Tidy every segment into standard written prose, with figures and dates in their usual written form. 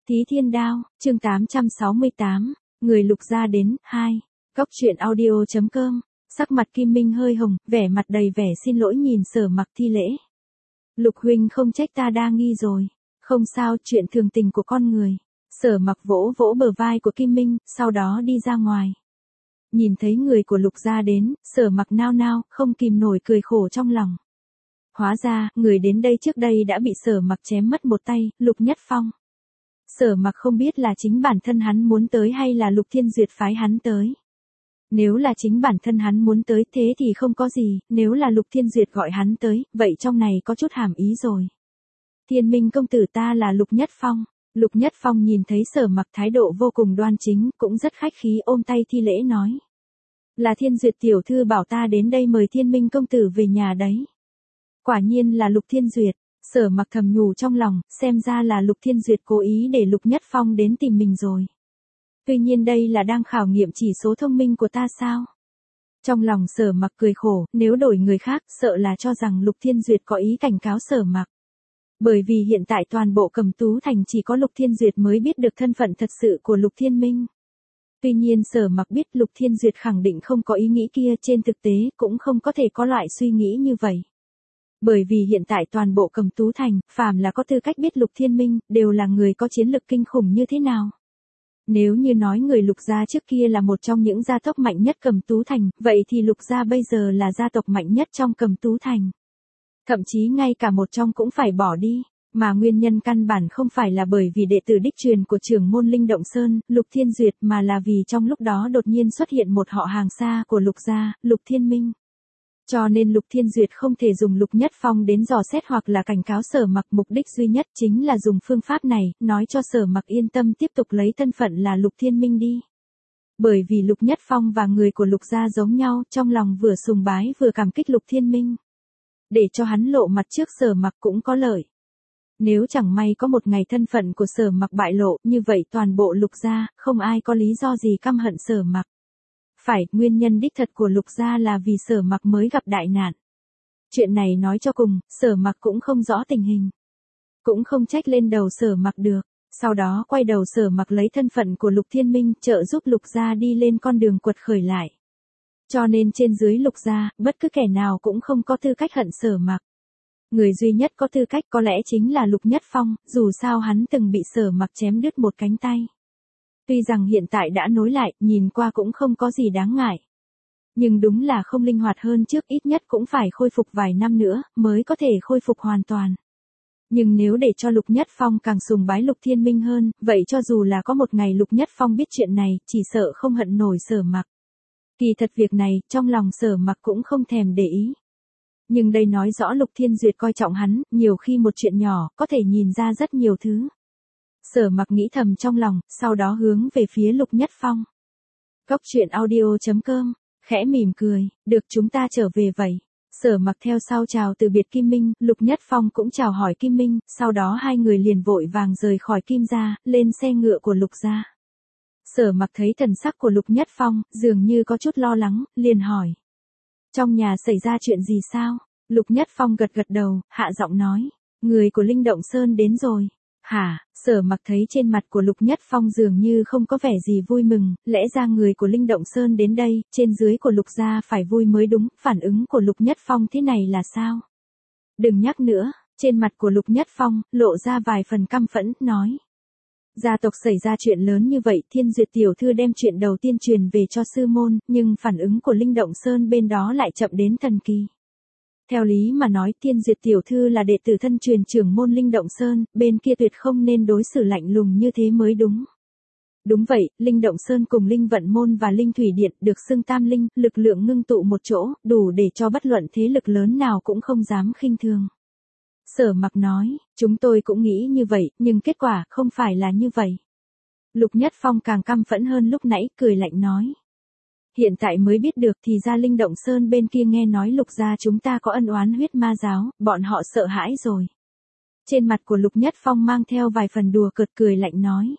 Thí Thiên Đao, chương 868, người Lục gia đến, 2. Cóc truyện audio.com. Sắc mặt Kim Minh hơi hồng, vẻ mặt đầy vẻ xin lỗi nhìn Sở Mặc thi lễ. Lục huynh không trách ta đa nghi rồi. Không sao, chuyện thường tình của con người. Sở Mặc vỗ vỗ bờ vai của Kim Minh, sau đó đi ra ngoài. Nhìn thấy người của Lục gia đến, Sở Mặc nao nao, không kìm nổi cười khổ trong lòng. Hóa ra, người đến đây trước đây đã bị Sở Mặc chém mất một tay, Lục Nhất Phong. Sở Mặc không biết là chính bản thân hắn muốn tới hay là Lục Thiên Duyệt phái hắn tới. Nếu là chính bản thân hắn muốn tới thế thì không có gì, nếu là Lục Thiên Duyệt gọi hắn tới, vậy trong này có chút hàm ý rồi. Thiên Minh công tử, ta là Lục Nhất Phong. Lục Nhất Phong nhìn thấy Sở Mặc thái độ vô cùng đoan chính, cũng rất khách khí ôm tay thi lễ nói. Là Thiên Duyệt tiểu thư bảo ta đến đây mời Thiên Minh công tử về nhà đấy. Quả nhiên là Lục Thiên Duyệt. Sở Mặc thầm nhủ trong lòng, xem ra là Lục Thiên Duyệt cố ý để Lục Nhất Phong đến tìm mình rồi. Tuy nhiên đây là đang khảo nghiệm chỉ số thông minh của ta sao? Trong lòng Sở Mặc cười khổ, nếu đổi người khác, sợ là cho rằng Lục Thiên Duyệt có ý cảnh cáo Sở Mặc. Bởi vì hiện tại toàn bộ Cẩm Tú Thành chỉ có Lục Thiên Duyệt mới biết được thân phận thật sự của Lục Thiên Minh. Tuy nhiên Sở Mặc biết Lục Thiên Duyệt khẳng định không có ý nghĩ kia, trên thực tế cũng không có thể có loại suy nghĩ như vậy. Bởi vì hiện tại toàn bộ Cẩm Tú Thành, phàm là có tư cách biết Lục Thiên Minh, đều là người có chiến lực kinh khủng như thế nào. Nếu như nói người Lục gia trước kia là một trong những gia tộc mạnh nhất Cẩm Tú Thành, vậy thì Lục gia bây giờ là gia tộc mạnh nhất trong Cẩm Tú Thành. Thậm chí ngay cả một trong cũng phải bỏ đi, mà nguyên nhân căn bản không phải là bởi vì đệ tử đích truyền của trưởng môn Linh Động Sơn, Lục Thiên Duyệt, mà là vì trong lúc đó đột nhiên xuất hiện một họ hàng xa của Lục gia, Lục Thiên Minh. Cho nên Lục Thiên Duyệt không thể dùng Lục Nhất Phong đến dò xét hoặc là cảnh cáo Sở Mặc, mục đích duy nhất chính là dùng phương pháp này, nói cho Sở Mặc yên tâm tiếp tục lấy thân phận là Lục Thiên Minh đi. Bởi vì Lục Nhất Phong và người của Lục gia giống nhau, trong lòng vừa sùng bái vừa cảm kích Lục Thiên Minh. Để cho hắn lộ mặt trước Sở Mặc cũng có lợi. Nếu chẳng may có một ngày thân phận của Sở Mặc bại lộ, như vậy toàn bộ Lục gia, không ai có lý do gì căm hận Sở Mặc. Phải, nguyên nhân đích thật của Lục gia là vì Sở Mặc mới gặp đại nạn. Chuyện này nói cho cùng, Sở Mặc cũng không rõ tình hình. Cũng không trách lên đầu Sở Mặc được. Sau đó quay đầu Sở Mặc lấy thân phận của Lục Thiên Minh trợ giúp Lục gia đi lên con đường quật khởi lại. Cho nên trên dưới Lục gia, bất cứ kẻ nào cũng không có tư cách hận Sở Mặc. Người duy nhất có tư cách có lẽ chính là Lục Nhất Phong, dù sao hắn từng bị Sở Mặc chém đứt một cánh tay. Tuy rằng hiện tại đã nối lại, nhìn qua cũng không có gì đáng ngại. Nhưng đúng là không linh hoạt hơn trước, ít nhất cũng phải khôi phục vài năm nữa, mới có thể khôi phục hoàn toàn. Nhưng nếu để cho Lục Nhất Phong càng sùng bái Lục Thiên Minh hơn, vậy cho dù là có một ngày Lục Nhất Phong biết chuyện này, chỉ sợ không hận nổi Sở Mặc. Kỳ thật việc này, trong lòng Sở Mặc cũng không thèm để ý. Nhưng đây nói rõ Lục Thiên Duyệt coi trọng hắn, nhiều khi một chuyện nhỏ, có thể nhìn ra rất nhiều thứ. Sở Mặc nghĩ thầm trong lòng, sau đó hướng về phía Lục Nhất Phong. Cóc truyện audio.com, khẽ mỉm cười, được chúng ta trở về vậy. Sở Mặc theo sau chào từ biệt Kim Minh, Lục Nhất Phong cũng chào hỏi Kim Minh, sau đó hai người liền vội vàng rời khỏi Kim gia, lên xe ngựa của Lục gia. Sở Mặc thấy thần sắc của Lục Nhất Phong, dường như có chút lo lắng, liền hỏi. Trong nhà xảy ra chuyện gì sao? Lục Nhất Phong gật gật đầu, hạ giọng nói. Người của Linh Động Sơn đến rồi. Hả? Sở Mặc thấy trên mặt của Lục Nhất Phong dường như không có vẻ gì vui mừng, lẽ ra người của Linh Động Sơn đến đây, trên dưới của Lục gia phải vui mới đúng, phản ứng của Lục Nhất Phong thế này là sao? Đừng nhắc nữa, trên mặt của Lục Nhất Phong, lộ ra vài phần căm phẫn, nói. Gia tộc xảy ra chuyện lớn như vậy, Thiên Duyệt tiểu thư đem chuyện đầu tiên truyền về cho sư môn, nhưng phản ứng của Linh Động Sơn bên đó lại chậm đến thần kỳ. Theo lý mà nói Thiên Duyệt tiểu thư là đệ tử thân truyền trưởng môn Linh Động Sơn, bên kia tuyệt không nên đối xử lạnh lùng như thế mới đúng. Đúng vậy, Linh Động Sơn cùng Linh Vận Môn và Linh Thủy Điện được xưng tam linh, lực lượng ngưng tụ một chỗ, đủ để cho bất luận thế lực lớn nào cũng không dám khinh thường. Sở Mặc nói, chúng tôi cũng nghĩ như vậy, nhưng kết quả không phải là như vậy. Lục Nhất Phong càng căm phẫn hơn lúc nãy, cười lạnh nói. Hiện tại mới biết được thì ra Linh Động Sơn bên kia nghe nói Lục gia chúng ta có ân oán huyết ma giáo, bọn họ sợ hãi rồi. Trên mặt của Lục Nhất Phong mang theo vài phần đùa cợt, cười lạnh nói.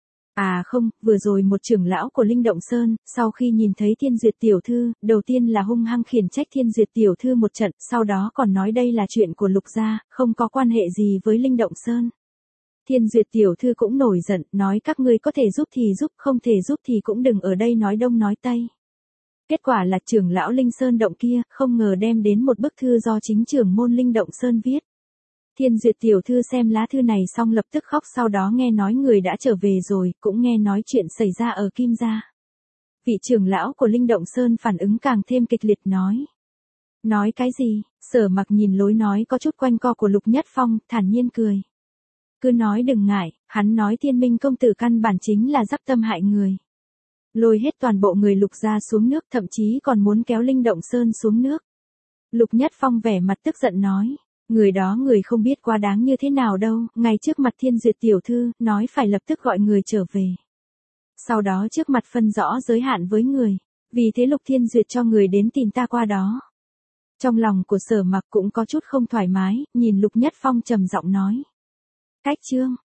À không, vừa rồi một trưởng lão của Linh Động Sơn, sau khi nhìn thấy Thiên Duyệt tiểu thư, đầu tiên là hung hăng khiển trách Thiên Duyệt tiểu thư một trận, sau đó còn nói đây là chuyện của Lục gia, không có quan hệ gì với Linh Động Sơn. Thiên Duyệt tiểu thư cũng nổi giận, nói các ngươi có thể giúp thì giúp, không thể giúp thì cũng đừng ở đây nói đông nói tây. Kết quả là trưởng lão Linh Sơn Động kia, không ngờ đem đến một bức thư do chính trưởng môn Linh Động Sơn viết. Thiên Duyệt tiểu thư xem lá thư này xong lập tức khóc, sau đó nghe nói người đã trở về rồi, cũng nghe nói chuyện xảy ra ở Kim Gia. Vị trưởng lão của Linh Động Sơn phản ứng càng thêm kịch liệt nói. Nói cái gì? Sở Mặc nhìn lối nói có chút quanh co của Lục Nhất Phong, thản nhiên cười. Cứ nói đừng ngại, hắn nói Thiên Minh công tử căn bản chính là dắp tâm hại người. Lôi hết toàn bộ người Lục gia xuống nước, thậm chí còn muốn kéo Linh Động Sơn xuống nước. Lục Nhất Phong vẻ mặt tức giận nói. Người đó người không biết quá đáng như thế nào đâu, ngay trước mặt Thiên Duyệt tiểu thư, nói phải lập tức gọi người trở về. Sau đó trước mặt phân rõ giới hạn với người, vì thế Lục Thiên Duyệt cho người đến tìm ta qua đó. Trong lòng của Sở Mặc cũng có chút không thoải mái, nhìn Lục Nhất Phong trầm giọng nói. Cách chương